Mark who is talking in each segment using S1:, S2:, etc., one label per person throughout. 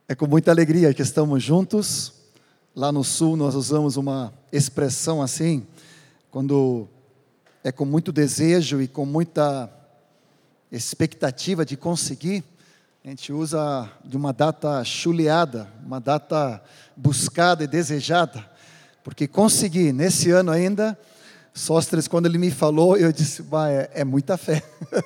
S1: É com muita alegria que estamos juntos. Lá no Sul nós usamos uma expressão assim, quando é com muito desejo e com muita expectativa de conseguir, a gente usa de uma data chuleada, uma data buscada e desejada, porque consegui, nesse ano ainda, Sósteres, quando ele me falou, eu disse, é muita fé.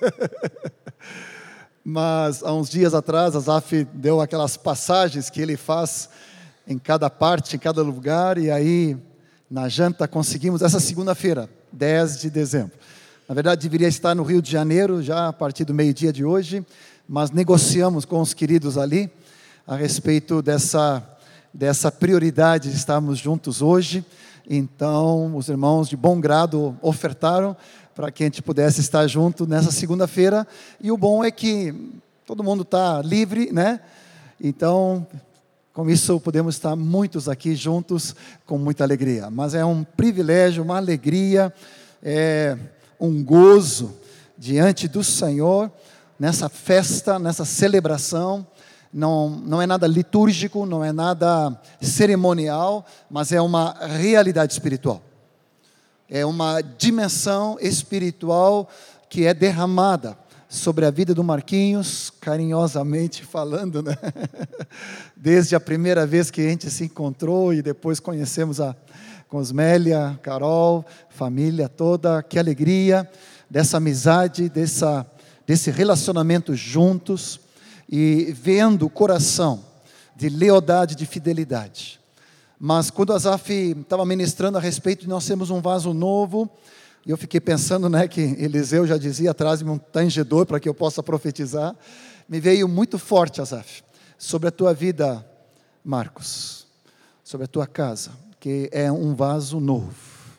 S1: Mas há uns dias atrás, a Zaf deu aquelas passagens que ele faz em cada parte, em cada lugar, e aí na janta conseguimos, essa segunda-feira, 10 de dezembro. Na verdade, deveria estar no Rio de Janeiro, já a partir do meio-dia de hoje, mas negociamos com os queridos ali, a respeito dessa prioridade de estarmos juntos hoje. Então, os irmãos de bom grado ofertaram para que a gente pudesse estar junto nessa segunda-feira, e o bom é que todo mundo está livre, né? Então, com isso podemos estar muitos aqui juntos com muita alegria, mas é um privilégio, uma alegria, um gozo diante do Senhor, nessa festa, nessa celebração. Não é nada litúrgico, não é nada cerimonial, mas é uma realidade espiritual. É uma dimensão espiritual que é derramada sobre a vida do Marquinhos, carinhosamente falando, né? Desde a primeira vez que a gente se encontrou e depois conhecemos a Cosmélia, Carol, família toda, que alegria dessa amizade, desse relacionamento juntos, e vendo o coração de lealdade, de fidelidade. Mas quando a Zaf estava ministrando a respeito de nós sermos um vaso novo, e eu fiquei pensando, né, que Eliseu já dizia, traz-me um tangedor para que eu possa profetizar, me veio muito forte, Azaf, sobre a tua vida, Marcos, sobre a tua casa, que é um vaso novo.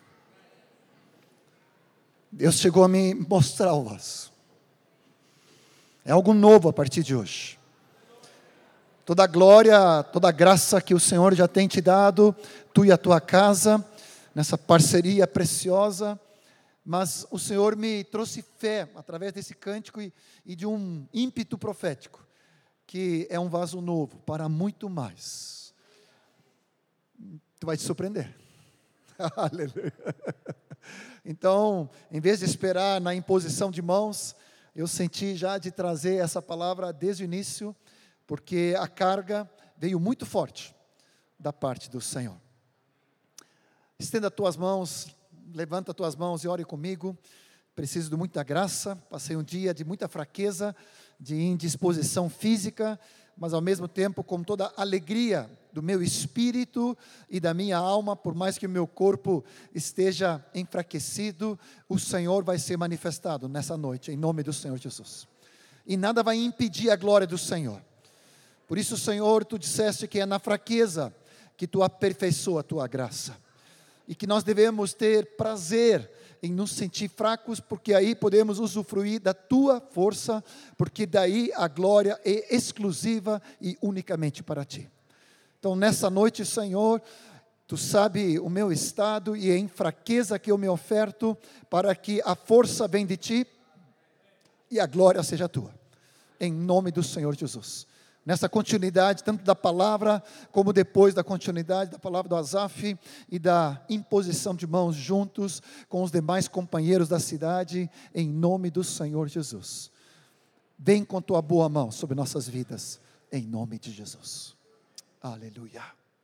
S1: Deus chegou a me mostrar o vaso. É algo novo a partir de hoje. Toda a glória, toda a graça que o Senhor já tem te dado, tu e a tua casa, nessa parceria preciosa, mas o Senhor me trouxe fé, através desse cântico e de um ímpeto profético, que é um vaso novo, para muito mais. Tu vai te surpreender. Aleluia. Então, em vez de esperar na imposição de mãos, eu senti já de trazer essa palavra desde o início, porque a carga veio muito forte da parte do Senhor. Estenda as tuas mãos, levanta as tuas mãos e ore comigo. Preciso de muita graça, passei um dia de muita fraqueza, de indisposição física, mas ao mesmo tempo com toda a alegria do meu espírito e da minha alma, por mais que o meu corpo esteja enfraquecido, o Senhor vai ser manifestado nessa noite, em nome do Senhor Jesus. E nada vai impedir a glória do Senhor. Por isso, Senhor, tu disseste que é na fraqueza que tu aperfeiçoa a tua graça. E que nós devemos ter prazer em nos sentir fracos, porque aí podemos usufruir da tua força, porque daí a glória é exclusiva e unicamente para ti. Então, nessa noite, Senhor, tu sabe o meu estado e em fraqueza que eu me oferto, para que a força venha de ti e a glória seja tua. Em nome do Senhor Jesus. Nessa continuidade, tanto da palavra, como depois da continuidade da palavra do Azaf e da imposição de mãos juntos com os demais companheiros da cidade, em nome do Senhor Jesus. Vem com tua boa mão sobre nossas vidas, em nome de Jesus. Aleluia.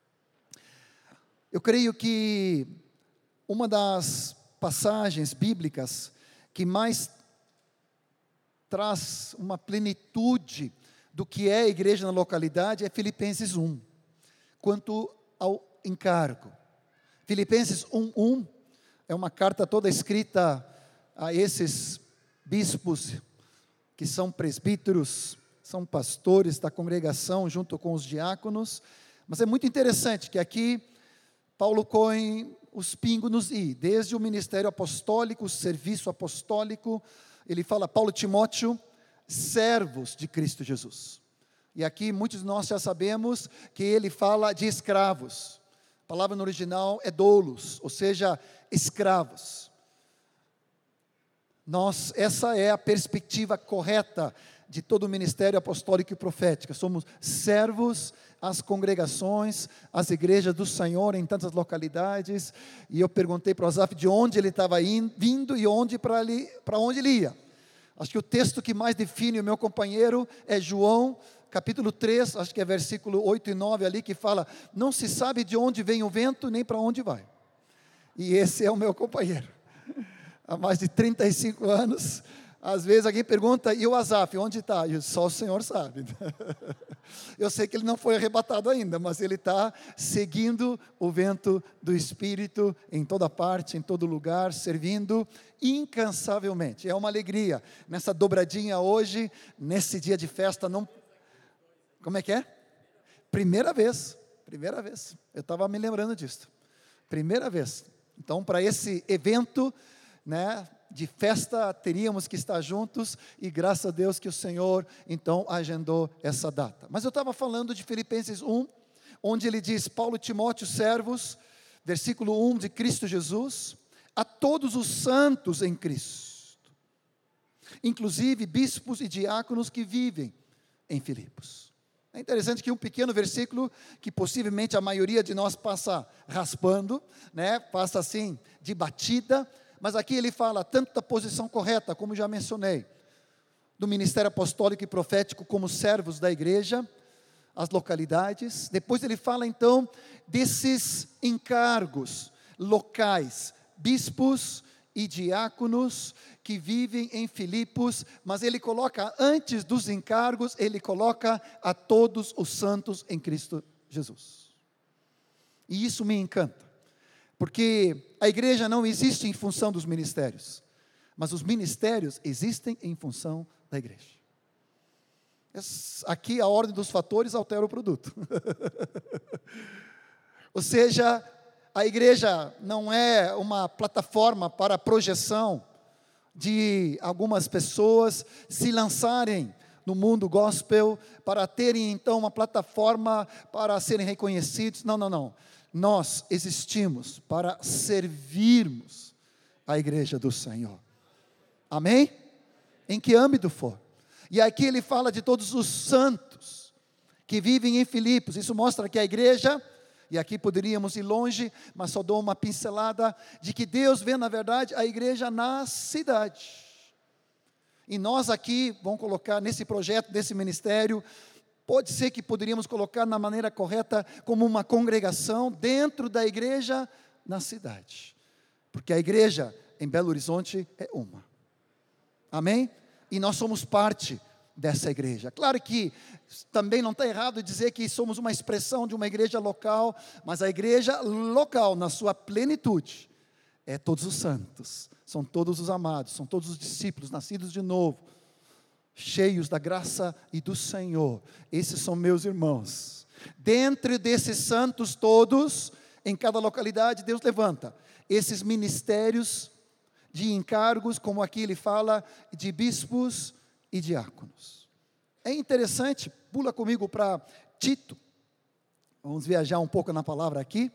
S1: Eu creio que uma das passagens bíblicas que mais traz uma plenitude do que é a igreja na localidade é Filipenses 1, quanto ao encargo. Filipenses 1:1 é uma carta toda escrita a esses bispos que são presbíteros, são pastores da congregação junto com os diáconos, mas é muito interessante que aqui Paulo põe os pingos nos i, desde o ministério apostólico, o serviço apostólico, ele fala Paulo e Timóteo, servos de Cristo Jesus. E aqui muitos de nós já sabemos que ele fala de escravos. A palavra no original é doulos, ou seja, escravos. Essa é a perspectiva correta de todo o ministério apostólico e profético. Somos servos às congregações, às igrejas do Senhor em tantas localidades. E eu perguntei para o Azaf de onde ele estava vindo e para onde ele ia. Acho que o texto que mais define o meu companheiro é João, capítulo 3, acho que é versículo 8 e 9 ali, que fala: não se sabe de onde vem o vento, nem para onde vai. E esse é o meu companheiro. Há mais de 35 anos, às vezes alguém pergunta: e o Azaf, onde está? Só o Senhor sabe. Eu sei que ele não foi arrebatado ainda, mas ele está seguindo o vento do Espírito em toda parte, em todo lugar, servindo incansavelmente. É uma alegria nessa dobradinha hoje, nesse dia de festa. Não... Como é que é? Primeira vez. Eu estava me lembrando disso. Primeira vez. Então, para esse evento, né, de festa, teríamos que estar juntos, e graças a Deus que o Senhor, então, agendou essa data. Mas eu estava falando de Filipenses 1, onde ele diz: Paulo e Timóteo, servos, versículo 1, de Cristo Jesus, a todos os santos em Cristo, inclusive bispos e diáconos que vivem em Filipos. É interessante que um pequeno versículo, que possivelmente a maioria de nós passa raspando, né, passa assim, de batida, mas aqui ele fala tanto da posição correta, como já mencionei, do ministério apostólico e profético como servos da igreja, as localidades. Depois ele fala então desses encargos locais, bispos e diáconos que vivem em Filipos, mas ele coloca antes dos encargos, ele coloca a todos os santos em Cristo Jesus. E isso me encanta, porque a igreja não existe em função dos ministérios, mas os ministérios existem em função da igreja. Aqui a ordem dos fatores altera o produto. Ou seja, a igreja não é uma plataforma para projeção de algumas pessoas se lançarem no mundo gospel, para terem então uma plataforma para serem reconhecidos. Não. Nós existimos para servirmos a igreja do Senhor. Amém? Em que âmbito for. E aqui ele fala de todos os santos que vivem em Filipos. Isso mostra que a igreja, e aqui poderíamos ir longe, mas só dou uma pincelada, de que Deus vê na verdade a igreja na cidade. E nós aqui, vamos colocar nesse projeto, nesse ministério, pode ser que poderíamos colocar na maneira correta como uma congregação dentro da igreja na cidade. Porque a igreja em Belo Horizonte é uma. Amém? E nós somos parte dessa igreja. Claro que também não está errado dizer que somos uma expressão de uma igreja local, mas a igreja local, na sua plenitude, é todos os santos, são todos os amados, são todos os discípulos, nascidos de novo, cheios da graça e do Senhor. Esses são meus irmãos. Dentre desses santos todos, em cada localidade, Deus levanta esses ministérios de encargos, como aqui ele fala, de bispos e diáconos. É interessante, pula comigo para Tito, vamos viajar um pouco na palavra aqui,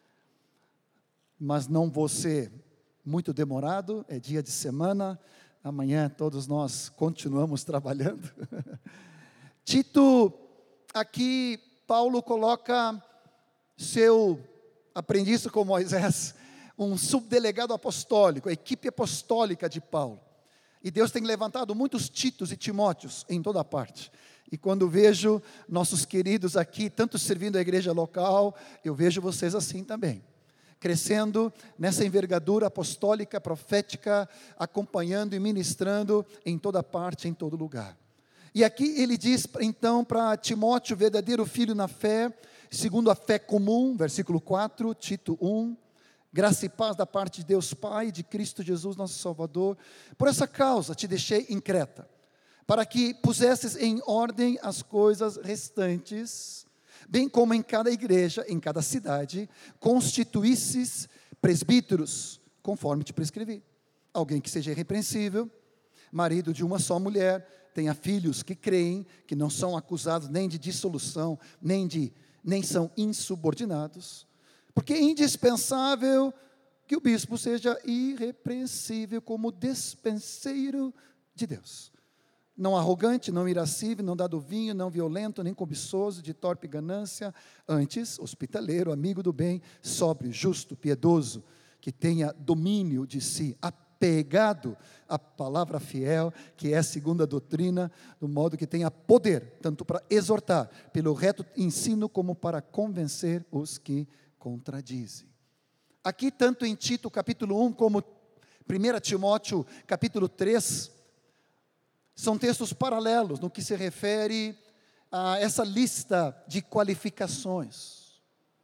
S1: mas não vou ser muito demorado, é dia de semana, amanhã todos nós continuamos trabalhando. Tito, aqui Paulo coloca seu aprendiz com Moisés, um subdelegado apostólico, a equipe apostólica de Paulo. E Deus tem levantado muitos Titos e Timóteos em toda parte. E quando vejo nossos queridos aqui, tanto servindo a igreja local, eu vejo vocês assim também, crescendo nessa envergadura apostólica, profética, acompanhando e ministrando em toda parte, em todo lugar. E aqui ele diz então para Timóteo, verdadeiro filho na fé, segundo a fé comum, versículo 4, Tito 1, graça e paz da parte de Deus Pai, de Cristo Jesus nosso Salvador. Por essa causa te deixei em Creta, para que pusesses em ordem as coisas restantes, bem como em cada igreja, em cada cidade, constituísses presbíteros, conforme te prescrevi. Alguém que seja irrepreensível, marido de uma só mulher, tenha filhos que creem, que não são acusados nem de dissolução, nem são insubordinados, porque é indispensável que o bispo seja irrepreensível como despenseiro de Deus. não arrogante, não irascível, não dado vinho, não violento, nem cobiçoso, de torpe ganância, antes, hospitaleiro, amigo do bem, sóbrio, justo, piedoso, que tenha domínio de si, apegado à palavra fiel, que é a segunda doutrina, do modo que tenha poder, tanto para exortar, pelo reto ensino, como para convencer os que contradizem. Aqui, tanto em Tito, capítulo 1, como 1 Timóteo, capítulo 3, são textos paralelos no que se refere a essa lista de qualificações.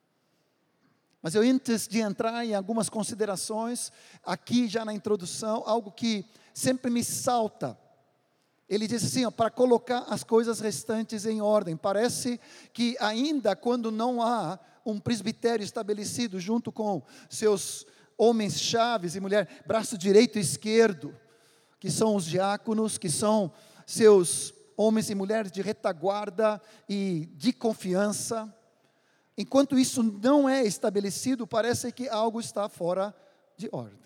S1: Mas eu, antes de entrar em algumas considerações, aqui já na introdução, algo que sempre me salta. Ele diz assim, para colocar as coisas restantes em ordem. Parece que ainda quando não há um presbitério estabelecido junto com seus homens chaves e mulher, braço direito e esquerdo, que são os diáconos, que são seus homens e mulheres de retaguarda e de confiança. Enquanto isso não é estabelecido, parece que algo está fora de ordem.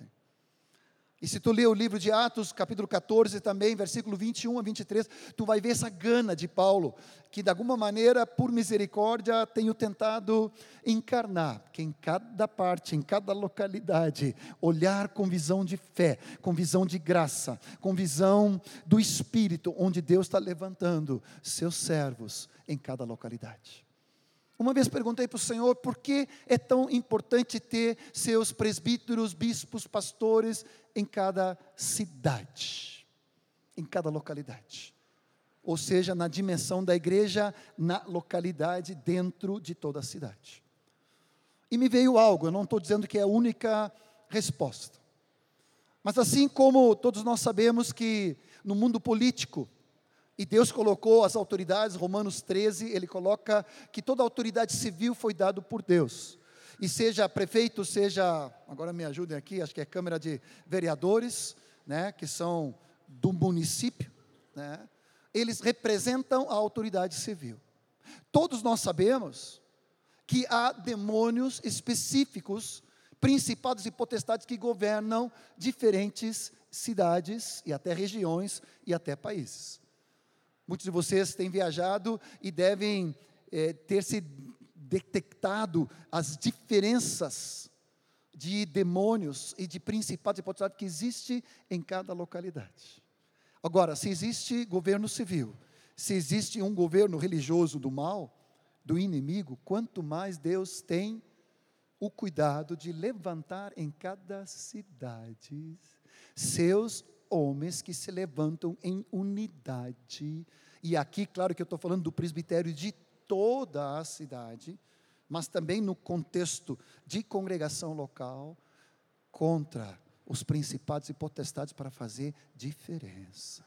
S1: E se tu ler o livro de Atos, capítulo 14 também, versículo 21 a 23, tu vai ver essa gana de Paulo, que de alguma maneira, por misericórdia, tenho tentado encarnar, que em cada parte, em cada localidade, olhar com visão de fé, com visão de graça, com visão do Espírito, onde Deus está levantando seus servos em cada localidade. Uma vez perguntei para o Senhor, por que é tão importante ter seus presbíteros, bispos, pastores em cada cidade, em cada localidade? Ou seja, na dimensão da igreja, na localidade, dentro de toda a cidade. E me veio algo, eu não estou dizendo que é a única resposta. Mas assim como todos nós sabemos que no mundo político, e Deus colocou as autoridades, Romanos 13, ele coloca que toda autoridade civil foi dada por Deus. E seja prefeito, seja, agora me ajudem aqui, acho que é Câmara de Vereadores, né, que são do município, né, eles representam a autoridade civil. Todos nós sabemos que há demônios específicos, principados e potestades que governam diferentes cidades, e até regiões, e até países. Muitos de vocês têm viajado e devem ter se detectado as diferenças de demônios e de principados e potestades que existe em cada localidade. Agora, se existe governo civil, se existe um governo religioso do mal, do inimigo, quanto mais Deus tem o cuidado de levantar em cada cidade seus homens que se levantam em unidade. E aqui, claro que eu estou falando do presbitério de toda a cidade, mas também no contexto de congregação local, contra os principados e potestades para fazer diferença.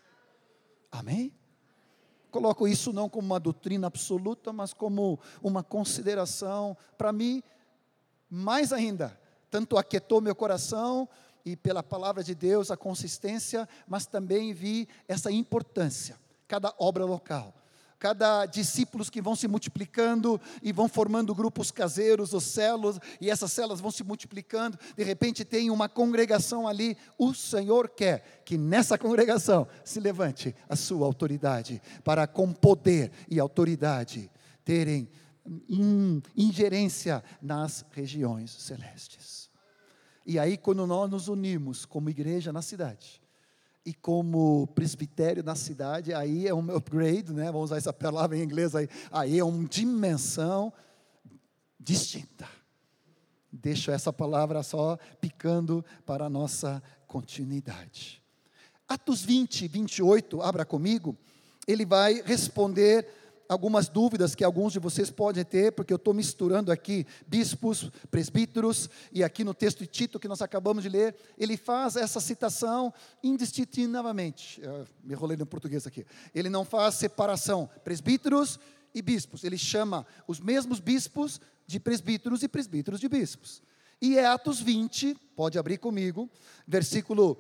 S1: Amém? Coloco isso não como uma doutrina absoluta, mas como uma consideração, para mim, mais ainda, tanto aquietou meu coração, e pela palavra de Deus, a consistência, mas também vi essa importância, cada obra local, cada discípulos que vão se multiplicando e vão formando grupos caseiros, os células, e essas células vão se multiplicando, de repente tem uma congregação ali, o Senhor quer que nessa congregação se levante a sua autoridade, para com poder e autoridade, terem ingerência nas regiões celestes. E aí, quando nós nos unimos como igreja na cidade, e como presbitério na cidade, aí é um upgrade, né? Vamos usar essa palavra em inglês, aí é uma dimensão distinta. Deixo essa palavra só picando para a nossa continuidade. Atos 20, 28, abra comigo, ele vai responder algumas dúvidas que alguns de vocês podem ter, porque eu estou misturando aqui bispos, presbíteros, e aqui no texto de Tito que nós acabamos de ler, ele faz essa citação indistintivamente. Me enrolei no português aqui. Ele não faz separação, presbíteros e bispos. Ele chama os mesmos bispos de presbíteros e presbíteros de bispos. E é Atos 20, pode abrir comigo, versículo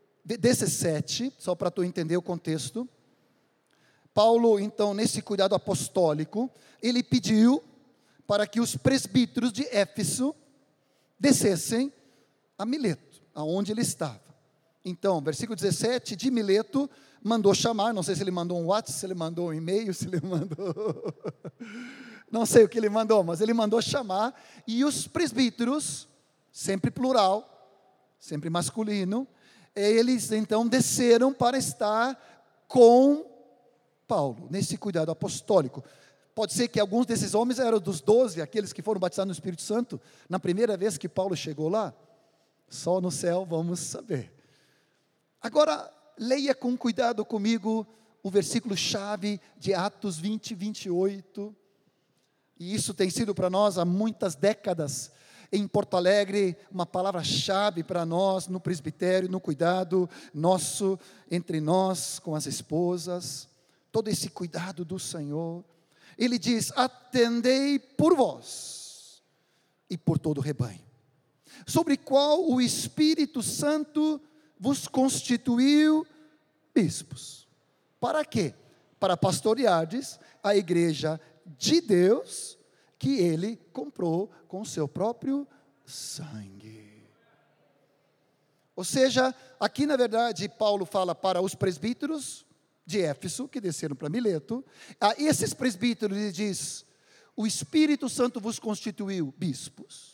S1: 17, só para tu entender o contexto. Paulo, então, nesse cuidado apostólico, ele pediu para que os presbíteros de Éfeso descessem a Mileto, aonde ele estava. Então, versículo 17, de Mileto, mandou chamar, não sei se ele mandou um WhatsApp, se ele mandou um e-mail, se ele mandou... Não sei o que ele mandou, mas ele mandou chamar, e os presbíteros, sempre plural, sempre masculino, eles então desceram para estar com Paulo, nesse cuidado apostólico. Pode ser que alguns desses homens eram dos 12, aqueles que foram batizados no Espírito Santo, na primeira vez que Paulo chegou lá. Só no céu vamos saber. Agora, leia com cuidado comigo o versículo-chave de Atos 20, 28. E isso tem sido para nós há muitas décadas, em Porto Alegre, uma palavra-chave para nós, no presbitério, no cuidado nosso, entre nós, com as esposas, todo esse cuidado do Senhor. Ele diz: atendei por vós e por todo o rebanho, sobre qual o Espírito Santo vos constituiu bispos. Para quê? Para pastoreardes a igreja de Deus, que Ele comprou com o seu próprio sangue. Ou seja, aqui na verdade Paulo fala para os presbíteros de Éfeso, que desceram para Mileto. A esses presbíteros ele diz: o Espírito Santo vos constituiu bispos.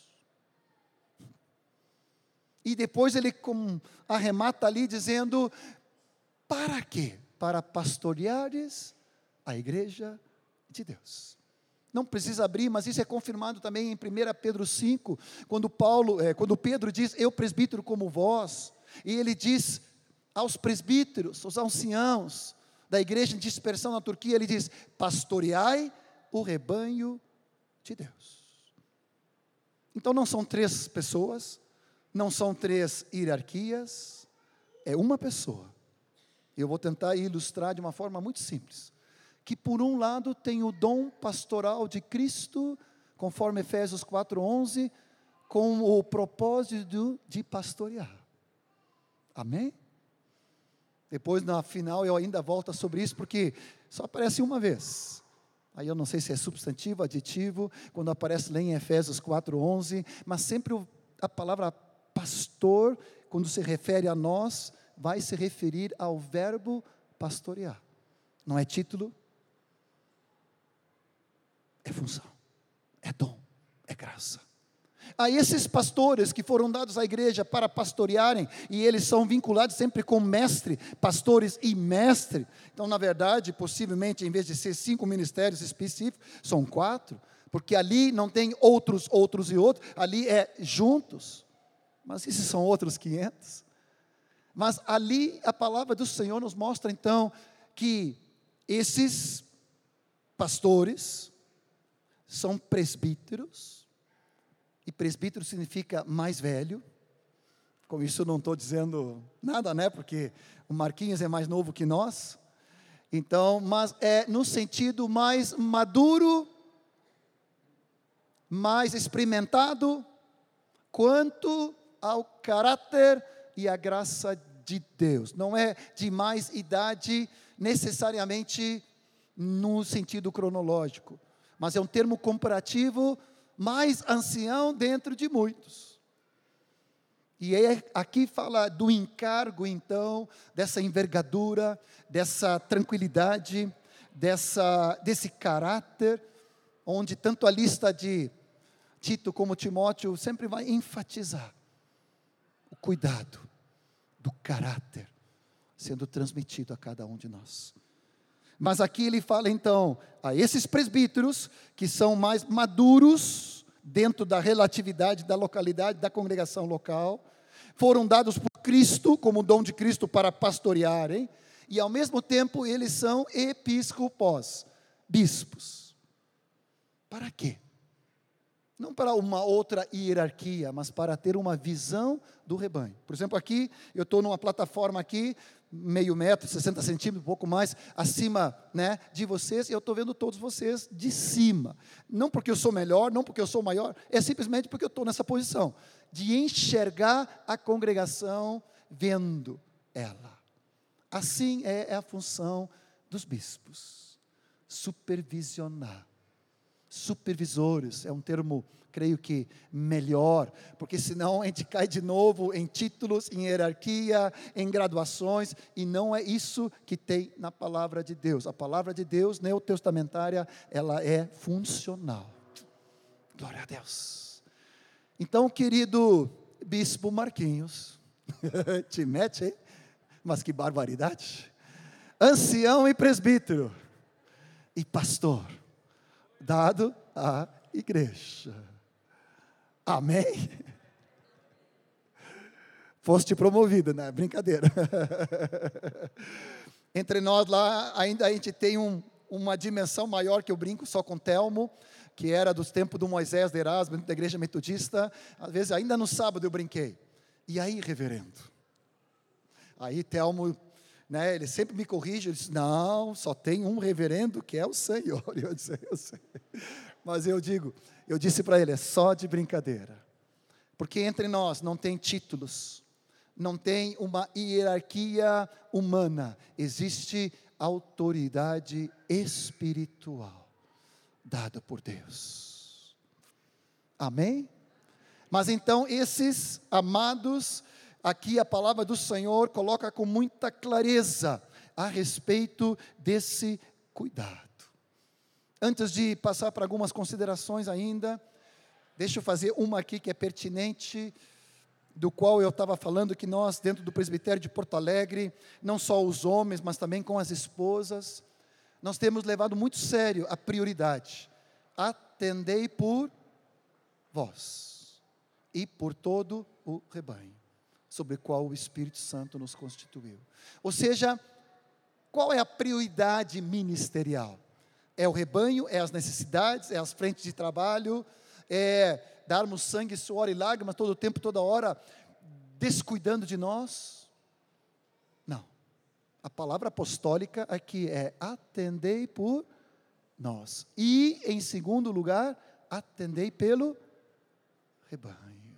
S1: E depois ele arremata ali dizendo: para quê? Para pastoreares a igreja de Deus. Não precisa abrir, mas isso é confirmado também em 1 Pedro 5, quando Pedro diz: eu presbítero como vós, e ele diz aos presbíteros, aos anciãos da igreja em dispersão na Turquia, ele diz: pastoreai o rebanho de Deus. Então não são 3 pessoas, não são 3 hierarquias, é uma pessoa. Eu vou tentar ilustrar de uma forma muito simples. Que por um lado tem o dom pastoral de Cristo, conforme Efésios 4:11, com o propósito de pastorear. Amém? Depois, na final, eu ainda volto sobre isso, porque só aparece uma vez. Aí eu não sei se é substantivo, adjetivo, quando aparece lá em Efésios 4:11, mas sempre a palavra pastor, quando se refere a nós, vai se referir ao verbo pastorear. Não é título, é função, é dom, é graça. A esses pastores que foram dados à igreja para pastorearem, e eles são vinculados sempre com mestre, pastores e mestre. Então, na verdade, possivelmente, em vez de ser 5 ministérios específicos, são 4, porque ali não tem outros e outros, ali é juntos. Mas esses são outros 500. Mas ali a palavra do Senhor nos mostra então que esses pastores são presbíteros, e presbítero significa mais velho. Com isso eu não estou dizendo nada, né? Porque o Marquinhos é mais novo que nós. Então, mas é no sentido mais maduro, mais experimentado, quanto ao caráter e a graça de Deus. Não é de mais idade necessariamente no sentido cronológico, mas é um termo comparativo, mais ancião dentro de muitos. E aqui fala do encargo, então, dessa envergadura, dessa tranquilidade, desse caráter, onde tanto a lista de Tito como Timóteo sempre vai enfatizar o cuidado do caráter sendo transmitido a cada um de nós. Mas aqui ele fala então a esses presbíteros que são mais maduros dentro da relatividade da localidade, da congregação local, foram dados por Cristo, como dom de Cristo para pastorearem, e ao mesmo tempo eles são episcopos, bispos. Para quê? Não para uma outra hierarquia, mas para ter uma visão do rebanho. Por exemplo, aqui, eu estou numa plataforma aqui, meio metro, 60 centímetros, um pouco mais, acima, né, de vocês, e eu estou vendo todos vocês de cima. Não porque eu sou melhor, não porque eu sou maior, é simplesmente porque eu estou nessa posição, de enxergar a congregação, vendo ela. Assim é a função dos bispos, supervisionar. Supervisores, é um termo, creio que melhor, porque senão a gente cai de novo em títulos, em hierarquia, em graduações, e não é isso que tem na palavra de Deus. A palavra de Deus, neotestamentária, ela é funcional. Glória a Deus. Então, querido bispo Marquinhos, te mete, hein? Mas que barbaridade. Ancião e presbítero, e pastor, dado à igreja. Amém? Foste promovido, né? Brincadeira. Entre nós lá, ainda a gente tem uma dimensão maior, que eu brinco só com Telmo, que era dos tempos do Moisés de Erasmo, da igreja metodista. Às vezes, ainda no sábado eu brinquei. E aí, reverendo? Aí Telmo, né, ele sempre me corrige, ele diz, não, só tem um reverendo que é o Senhor. E eu disse, eu sei. Mas eu disse para ele, é só de brincadeira. Porque entre nós não tem títulos, não tem uma hierarquia humana, existe autoridade espiritual, dada por Deus. Amém? Mas então esses amados, aqui a palavra do Senhor coloca com muita clareza a respeito desse cuidado. Antes de passar para algumas considerações ainda, deixa eu fazer uma aqui que é pertinente, do qual eu estava falando, que nós, dentro do presbitério de Porto Alegre, não só os homens, mas também com as esposas, nós temos levado muito sério a prioridade. Atendei por vós e por todo o rebanho, sobre o qual o Espírito Santo nos constituiu. Ou seja, qual é a prioridade ministerial? É o rebanho, é as necessidades, é as frentes de trabalho, é darmos sangue, suor e lágrimas todo o tempo, toda hora, descuidando de nós? Não. A palavra apostólica aqui é atendei por nós. E, em segundo lugar, atendei pelo rebanho.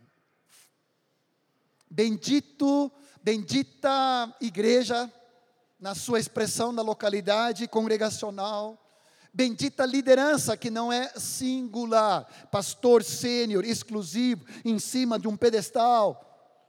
S1: Bendita igreja, na sua expressão na localidade congregacional, bendita liderança que não é singular, pastor sênior, exclusivo, em cima de um pedestal.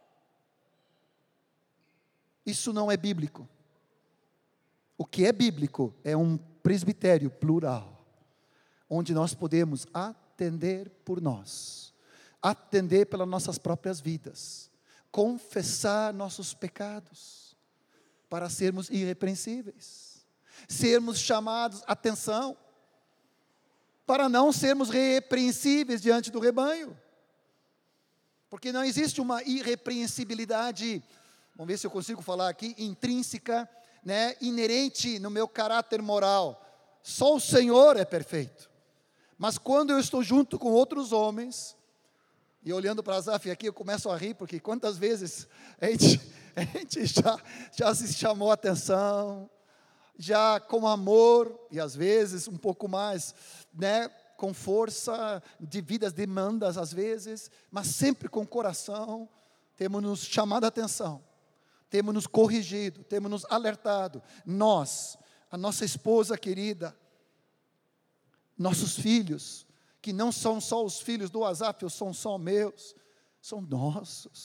S1: Isso não é bíblico. O que é bíblico é um presbitério plural, onde nós podemos atender por nós, atender pelas nossas próprias vidas, confessar nossos pecados, para sermos irrepreensíveis, sermos chamados a atenção, para não sermos repreensíveis diante do rebanho, porque não existe uma irrepreensibilidade, vamos ver se eu consigo falar aqui, intrínseca, né, inerente no meu caráter moral. Só o Senhor é perfeito, mas quando eu estou junto com outros homens, e olhando para Azaf aqui, eu começo a rir, porque quantas vezes a gente já se chamou a atenção, já com amor, e às vezes um pouco mais, né, com força, devidas demandas às vezes, mas sempre com coração, temos nos chamado a atenção, temos nos corrigido, temos nos alertado, nós, a nossa esposa querida, nossos filhos, que não são só os filhos do Azaf, são só meus, são nossos.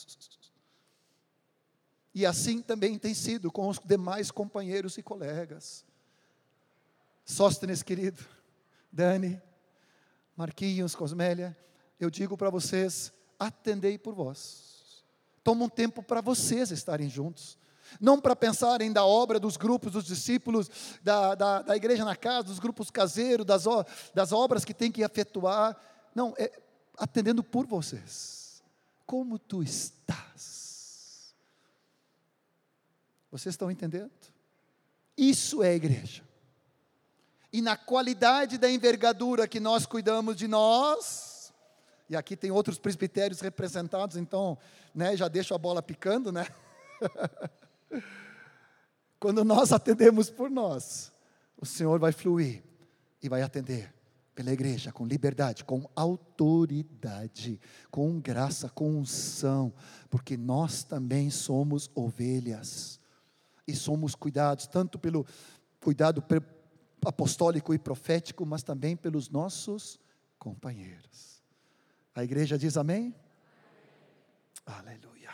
S1: E assim também tem sido com os demais companheiros e colegas. Sóstenes, querido, Dani, Marquinhos, Cosmélia, eu digo para vocês, atendei por vós. Toma um tempo para vocês estarem juntos. Não para pensarem da obra dos grupos, dos discípulos, da igreja na casa, dos grupos caseiros, das obras que tem que efetuar. Não, é atendendo por vocês. Como tu estás? Vocês estão entendendo? Isso é igreja. E na qualidade da envergadura que nós cuidamos de nós, e aqui tem outros presbitérios representados, então, né, já deixo a bola picando, né? Quando nós atendemos por nós, o Senhor vai fluir e vai atender pela igreja com liberdade, com autoridade, com graça, com unção, porque nós também somos ovelhas e somos cuidados tanto pelo cuidado apostólico e profético, mas também pelos nossos companheiros. A igreja diz amém? Aleluia.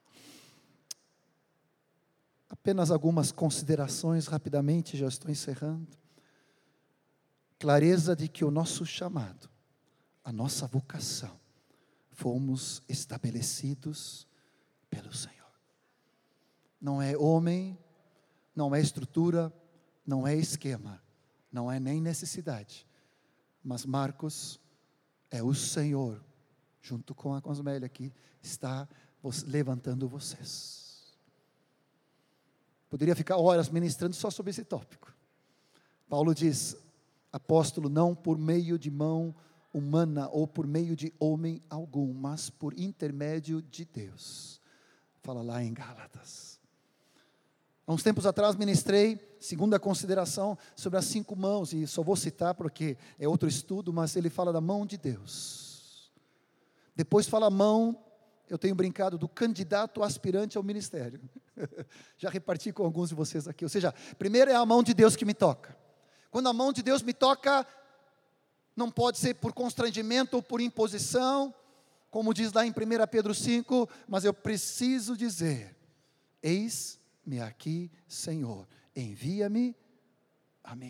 S1: Apenas algumas considerações rapidamente, já estou encerrando. Clareza de que o nosso chamado, a nossa vocação, fomos estabelecidos pelo Senhor. Não é homem, não é estrutura, não é esquema, não é nem necessidade. Mas Marcos, é o Senhor, junto com a Cosmélia aqui, está levantando vocês. Poderia ficar horas ministrando só sobre esse tópico. Paulo diz, apóstolo, não por meio de mão humana ou por meio de homem algum, mas por intermédio de Deus. Fala lá em Gálatas. Há uns tempos atrás ministrei, segunda consideração, sobre as 5 mãos, e só vou citar porque é outro estudo, mas ele fala da mão de Deus. Depois fala a mão, eu tenho brincado, do candidato aspirante ao ministério. Já reparti com alguns de vocês aqui. Ou seja, primeiro é a mão de Deus que me toca. Quando a mão de Deus me toca, não pode ser por constrangimento ou por imposição, como diz lá em 1 Pedro 5, mas eu preciso dizer, eis-me aqui, Senhor, envia-me a mim.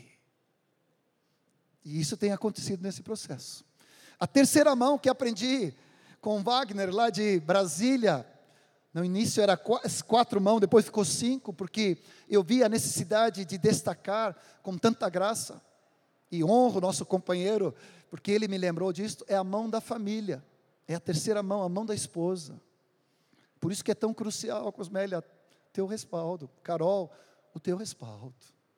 S1: E isso tem acontecido nesse processo. A terceira mão que aprendi com Wagner, lá de Brasília, no início era 4 mãos, depois ficou 5, porque eu vi a necessidade de destacar com tanta graça, e honro o nosso companheiro, porque ele me lembrou disso, é a mão da família, é a terceira mão, a mão da esposa. Por isso que é tão crucial, Cosmélia, teu respaldo. Carol, o teu respaldo.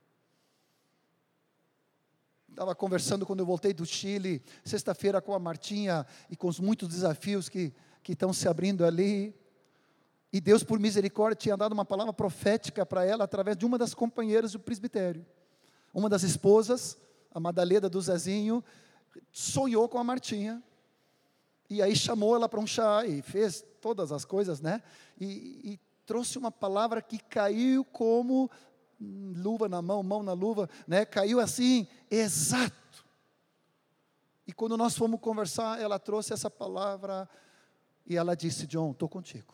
S1: Estava conversando quando eu voltei do Chile, sexta-feira com a Martinha, e com os muitos desafios que estão se abrindo ali, e Deus por misericórdia tinha dado uma palavra profética para ela, através de uma das companheiras do presbitério. Uma das esposas, a Madalena do Zezinho, sonhou com a Martinha, e aí chamou ela para um chá, e fez todas as coisas, né, e trouxe uma palavra que caiu como luva na mão, mão na luva, né, caiu assim, exato. E quando nós fomos conversar, ela trouxe essa palavra, e ela disse, John, estou contigo.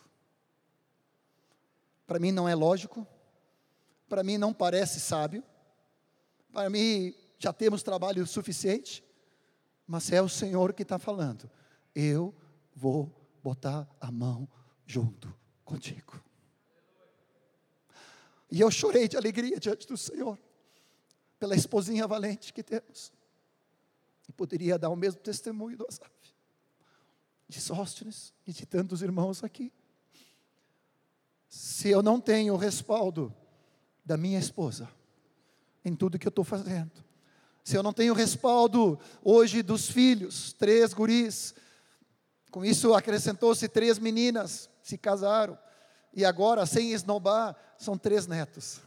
S1: Para mim não é lógico, para mim não parece sábio, para mim já temos trabalho suficiente, mas é o Senhor que está falando, eu vou botar a mão junto contigo. E eu chorei de alegria diante do Senhor, pela esposinha valente que temos, e poderia dar o mesmo testemunho do Asaf, de Sóstenes e de tantos irmãos aqui. Se eu não tenho o respaldo da minha esposa, em tudo que eu estou fazendo, se eu não tenho respaldo hoje dos filhos, 3 guris, com isso acrescentou-se 3 meninas, se casaram, e agora, sem esnobar, são 3 netos.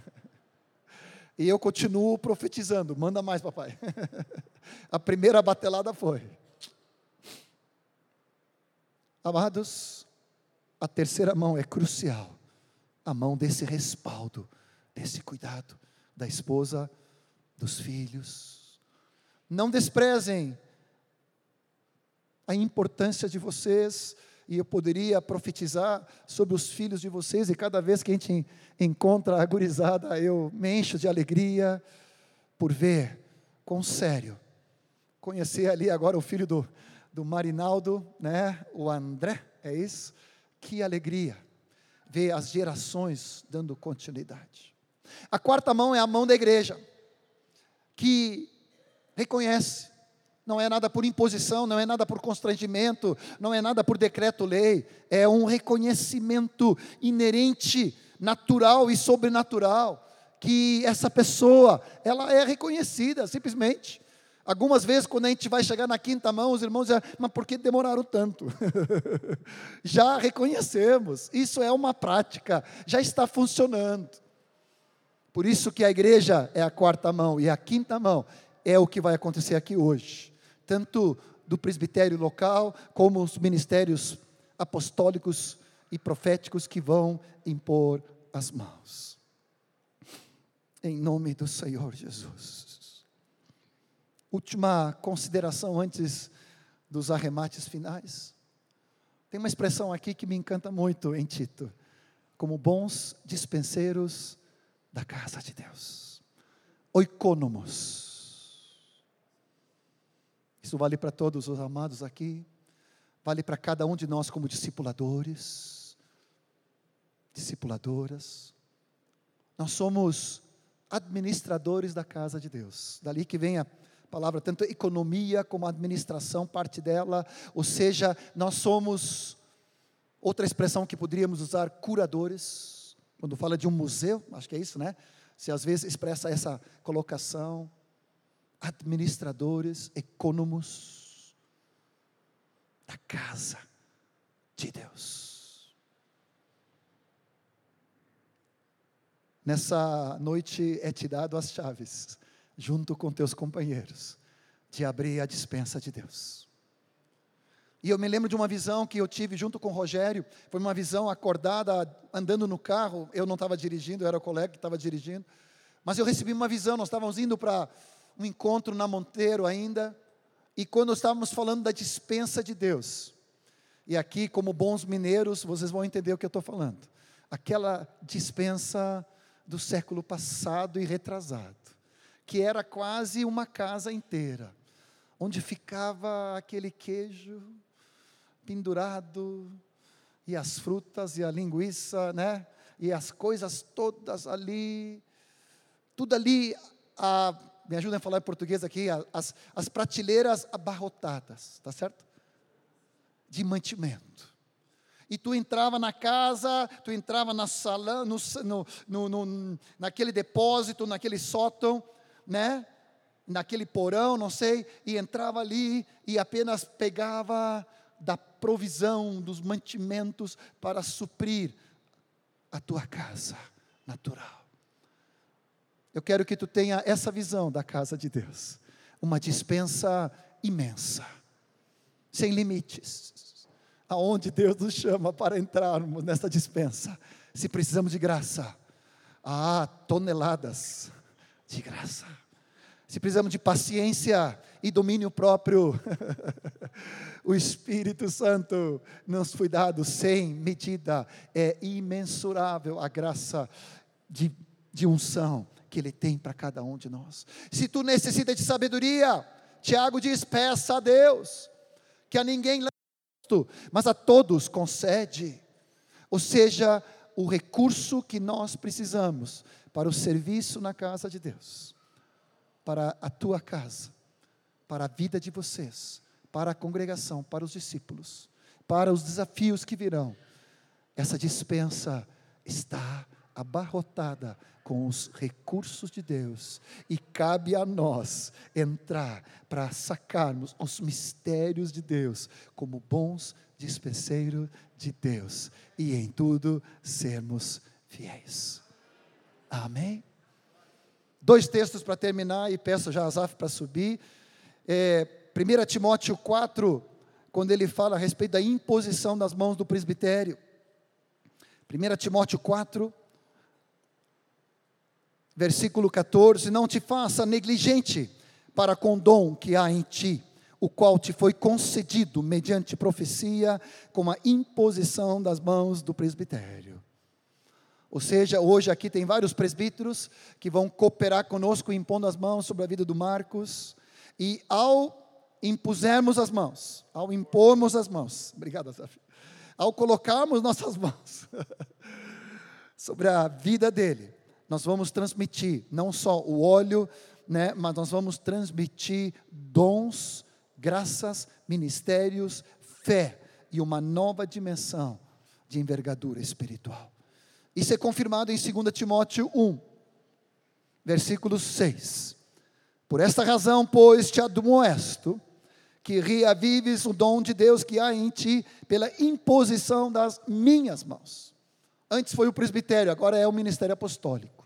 S1: E eu continuo profetizando, manda mais papai. A primeira batelada foi. Amados, a terceira mão é crucial, a mão desse respaldo, desse cuidado, da esposa, dos filhos. Não desprezem a importância de vocês, e eu poderia profetizar sobre os filhos de vocês, e cada vez que a gente encontra a gurizada, eu me encho de alegria, por ver, quão sério, conhecer ali agora o filho do Marinaldo, né, o André, é isso? Que alegria, ver as gerações dando continuidade. A quarta mão é a mão da igreja, que reconhece, não é nada por imposição, não é nada por constrangimento, não é nada por decreto-lei, é um reconhecimento inerente, natural e sobrenatural, que essa pessoa, ela é reconhecida, simplesmente. Algumas vezes, quando a gente vai chegar na quinta mão, os irmãos dizem, mas por que demoraram tanto? Já reconhecemos, isso é uma prática, já está funcionando. Por isso que a igreja é a quarta mão, e a quinta mão é o que vai acontecer aqui hoje. Tanto do presbitério local, como os ministérios apostólicos e proféticos que vão impor as mãos. Em nome do Senhor Jesus. Última consideração antes dos arremates finais. Tem uma expressão aqui que me encanta muito em Tito: como bons dispenseiros da casa de Deus, oikônomos. Isso vale para todos os amados aqui, vale para cada um de nós como discipuladores, discipuladoras. Nós somos administradores da casa de Deus. Dali que vem a palavra, tanto economia como administração, parte dela. Ou seja, nós somos, outra expressão que poderíamos usar, curadores. Quando fala de um museu, acho que é isso, né? Se às vezes expressa essa colocação. Administradores, econômicos da casa de Deus. Nessa noite é te dado as chaves, junto com teus companheiros, de abrir a despensa de Deus. E eu me lembro de uma visão que eu tive junto com o Rogério. Foi uma visão acordada, andando no carro. Eu não estava dirigindo, eu era o colega que estava dirigindo. Mas eu recebi uma visão, nós estávamos indo para um encontro na Monteiro ainda. E quando estávamos falando da despensa de Deus. E aqui, como bons mineiros, vocês vão entender o que eu estou falando. Aquela despensa do século passado e retrasado, que era quase uma casa inteira, onde ficava aquele queijo pendurado, e as frutas, e a linguiça, né? E as coisas todas ali, tudo ali, me ajudem a falar em português aqui, as prateleiras abarrotadas, tá certo? De mantimento. E tu entrava na casa, tu entrava na sala, naquele depósito, naquele sótão, né? Naquele porão, não sei, e entrava ali e apenas pegava da provisão, dos mantimentos para suprir a tua casa natural. Eu quero que tu tenha essa visão da casa de Deus, uma despensa imensa, sem limites, aonde Deus nos chama para entrarmos nessa despensa. Se precisamos de graça, toneladas de graça. Se precisamos de paciência e domínio próprio, o Espírito Santo nos foi dado sem medida. É imensurável a graça de unção que Ele tem para cada um de nós. Se tu necessita de sabedoria, Tiago diz: peça a Deus, que a ninguém mas a todos concede. Ou seja, o recurso que nós precisamos para o serviço na casa de Deus, para a tua casa, para a vida de vocês, para a congregação, para os discípulos, para os desafios que virão. Essa despensa está abarrotada com os recursos de Deus, e cabe a nós entrar para sacarmos os mistérios de Deus, como bons dispenseiros de Deus, e em tudo sermos fiéis. Amém? 2 textos para terminar, e peço já a Azaf para subir. 1 Timóteo 4, quando ele fala a respeito da imposição das mãos do presbitério. 1 Timóteo 4, versículo 14: não te faça negligente para com o dom que há em ti, o qual te foi concedido mediante profecia, com a imposição das mãos do presbitério. Ou seja, hoje aqui tem vários presbíteros que vão cooperar conosco, impondo as mãos sobre a vida do Marcos, e ao impusermos as mãos, ao impormos as mãos, obrigado, Azaf, ao colocarmos nossas mãos sobre a vida dele, nós vamos transmitir não só o óleo, né, mas nós vamos transmitir dons, graças, ministérios, fé e uma nova dimensão de envergadura espiritual. Isso é confirmado em 2 Timóteo 1, versículo 6. Por esta razão, pois, te admoesto que reavives o dom de Deus que há em ti pela imposição das minhas mãos. Antes foi o presbitério, agora é o ministério apostólico.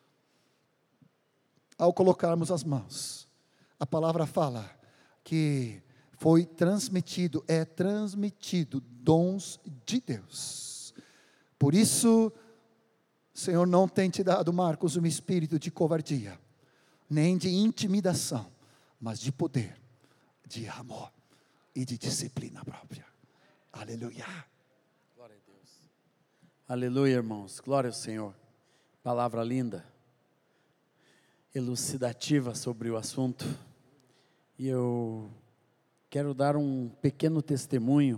S1: Ao colocarmos as mãos, a palavra fala que foi transmitido, é transmitido dons de Deus. Por isso, o Senhor não tem te dado, Marcos, um espírito de covardia, nem de intimidação, mas de poder, de amor e de disciplina própria. Aleluia.
S2: Glória a Deus. Aleluia, irmãos. Glória ao Senhor. Palavra linda, elucidativa sobre o assunto. E eu quero dar um pequeno testemunho.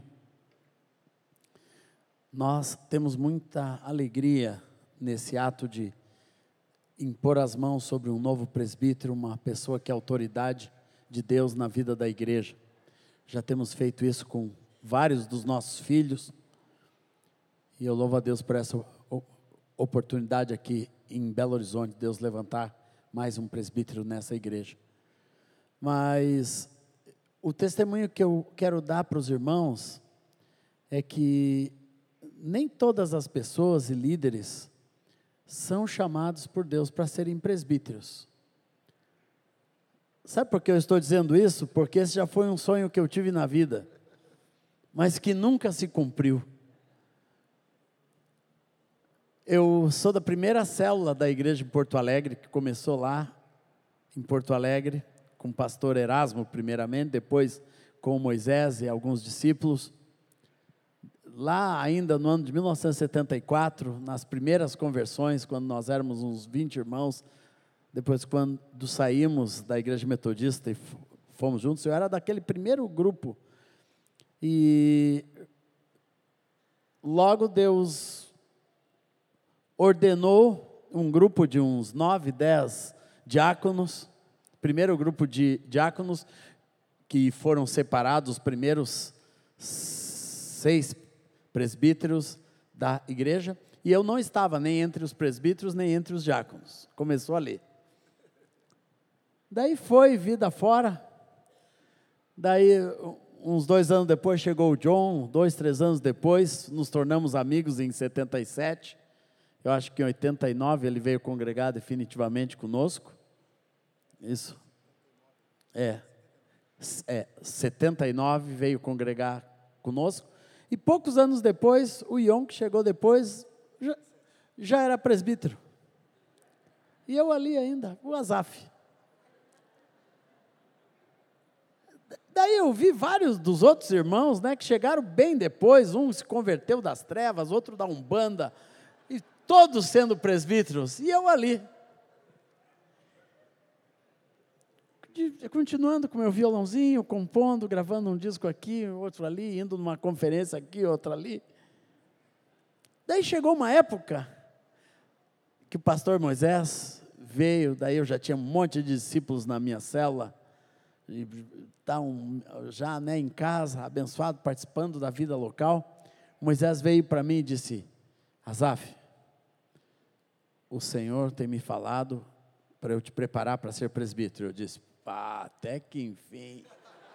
S2: Nós temos muita alegria nesse ato de impor as mãos sobre um novo presbítero, uma pessoa que é autoridade de Deus na vida da igreja. Já temos feito isso com vários dos nossos filhos, e eu louvo a Deus por essa oportunidade aqui em Belo Horizonte, Deus levantar mais um presbítero nessa igreja. Mas o testemunho que eu quero dar para os irmãos é que nem todas as pessoas e líderes são chamados por Deus para serem presbíteros. Sabe por que eu estou dizendo isso? Porque esse já foi um sonho que eu tive na vida, mas que nunca se cumpriu. Eu sou da primeira célula da igreja em Porto Alegre, que começou lá em Porto Alegre, com o pastor Erasmo primeiramente, depois com Moisés e alguns discípulos. Lá ainda no ano de 1974, nas primeiras conversões, quando nós éramos uns 20 irmãos, depois quando saímos da igreja metodista e fomos juntos, eu era daquele primeiro grupo. E logo Deus ordenou um grupo de uns 9, 10 diáconos, primeiro grupo de diáconos, que foram separados, os primeiros 6 presbíteros da igreja, e eu não estava nem entre os presbíteros, nem entre os diáconos. Começou ali. Daí foi vida fora. Daí, uns 2 anos depois, chegou o John, 2, 3 anos depois, nos tornamos amigos em 77. Eu acho que em 89 ele veio congregar definitivamente conosco. Isso. 79 veio congregar conosco. E poucos anos depois, o Ion, que chegou depois, já era presbítero. E eu ali ainda, o Azaf. Daí eu vi vários dos outros irmãos, né, que chegaram bem depois, um se converteu das trevas, outro da Umbanda, e todos sendo presbíteros, e eu ali. Continuando com meu violãozinho, compondo, gravando um disco aqui, outro ali, indo numa conferência aqui, outra ali. Daí chegou uma época que o pastor Moisés veio, daí eu já tinha um monte de discípulos na minha célula, e já em casa, abençoado, participando da vida local. Moisés veio para mim e disse: Azaf, o Senhor tem me falado para eu te preparar para ser presbítero. Eu disse: até que enfim.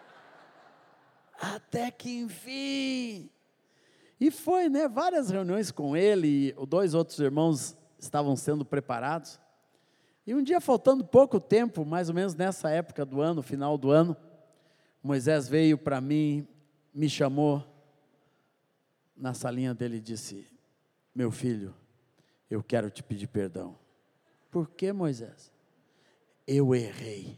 S2: Até que enfim. E foi, várias reuniões com ele, e 2 outros irmãos estavam sendo preparados. E um dia, faltando pouco tempo, mais ou menos nessa época do ano, final do ano, Moisés veio para mim, me chamou na salinha dele e disse: meu filho, eu quero te pedir perdão. Por que, Moisés? Eu errei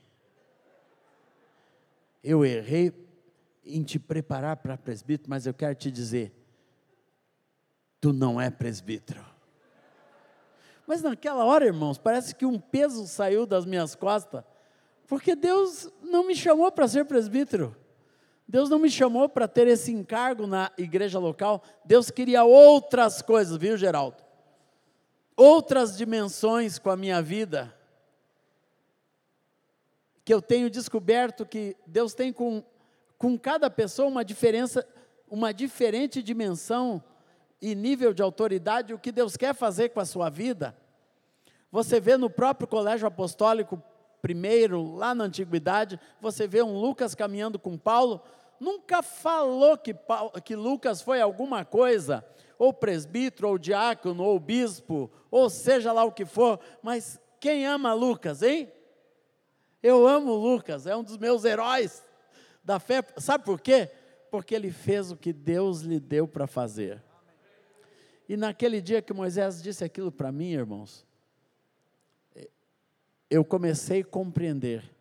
S2: em te preparar para presbítero, mas eu quero te dizer, tu não é presbítero. Mas naquela hora, irmãos, parece que um peso saiu das minhas costas, porque Deus não me chamou para ser presbítero, Deus não me chamou para ter esse encargo na igreja local. Deus queria outras coisas, viu, Geraldo? Outras dimensões com a minha vida, que eu tenho descoberto que Deus tem com cada pessoa uma diferente dimensão e nível de autoridade, o que Deus quer fazer com a sua vida. Você vê no próprio colégio apostólico, primeiro, lá na antiguidade, você vê um Lucas caminhando com Paulo, nunca falou que Lucas foi alguma coisa, ou presbítero, ou diácono, ou bispo, ou seja lá o que for, mas quem ama Lucas, hein? Eu amo Lucas, é um dos meus heróis da fé. Sabe por quê? Porque ele fez o que Deus lhe deu para fazer. E naquele dia que Moisés disse aquilo para mim, irmãos, eu comecei a compreender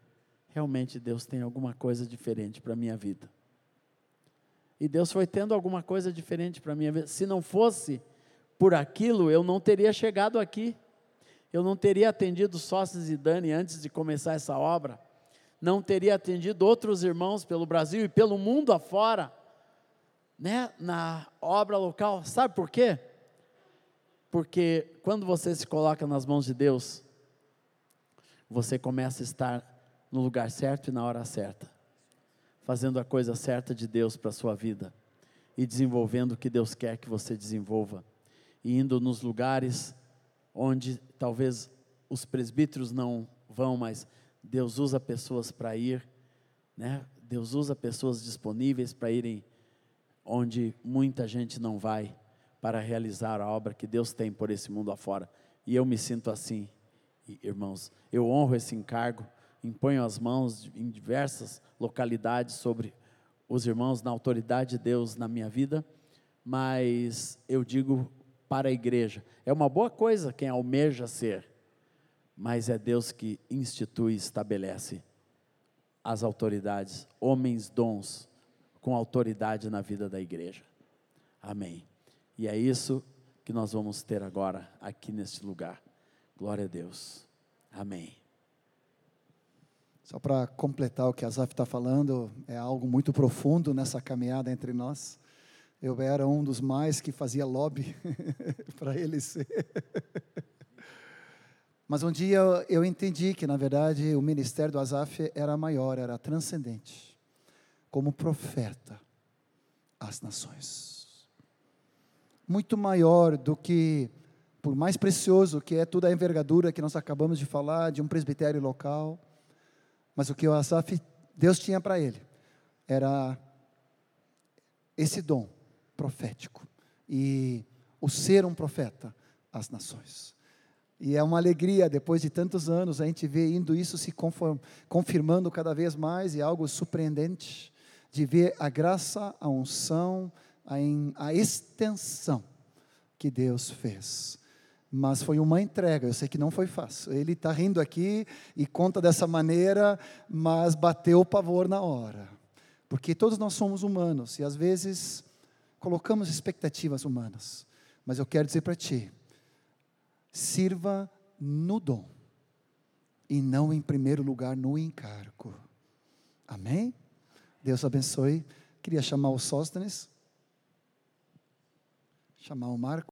S2: realmente Deus tem alguma coisa diferente para a minha vida. E Deus foi tendo alguma coisa diferente para a minha vida. Se não fosse por aquilo, eu não teria chegado aqui. Eu não teria atendido Sócios e Dani antes de começar essa obra. Não teria atendido outros irmãos pelo Brasil e pelo mundo afora, né, na obra local. Sabe por quê? Porque quando você se coloca nas mãos de Deus, você começa a estar no lugar certo e na hora certa, fazendo a coisa certa de Deus para a sua vida, e desenvolvendo o que Deus quer que você desenvolva, e indo nos lugares onde talvez os presbíteros não vão, mas Deus usa pessoas para ir, né? Deus usa pessoas disponíveis para irem onde muita gente não vai, para realizar a obra que Deus tem por esse mundo afora. E eu me sinto assim, irmãos. Eu honro esse encargo, imponho as mãos em diversas localidades sobre os irmãos, na autoridade de Deus na minha vida, mas eu digo para a igreja, é uma boa coisa quem almeja ser, mas é Deus que institui e estabelece as autoridades, homens dons com autoridade na vida da igreja. Amém. E é isso que nós vamos ter agora aqui neste lugar. Glória a Deus. Amém.
S1: Só para completar o que Asaf está falando, é algo muito profundo nessa caminhada entre nós. Eu era um dos mais que fazia lobby para ele ser. Mas um dia eu entendi que, na verdade, o ministério do Asaf era maior, era transcendente. Como profeta às nações. Muito maior do que, por mais precioso que é toda a envergadura que nós acabamos de falar, de um presbitério local. Mas o que o Asaf, Deus tinha para ele, era esse dom profético, e o ser um profeta às nações. E é uma alegria, depois de tantos anos, a gente ver indo isso se confirmando cada vez mais, e é algo surpreendente, de ver a graça, a unção, a extensão que Deus fez. Mas foi uma entrega, eu sei que não foi fácil. Ele está rindo aqui e conta dessa maneira, mas bateu o pavor na hora. Porque todos nós somos humanos, e às vezes colocamos expectativas humanas. Mas eu quero dizer para ti, sirva no dom, e não em primeiro lugar no encargo. Amém? Deus abençoe. Queria chamar o Sóstenes, chamar o Marco.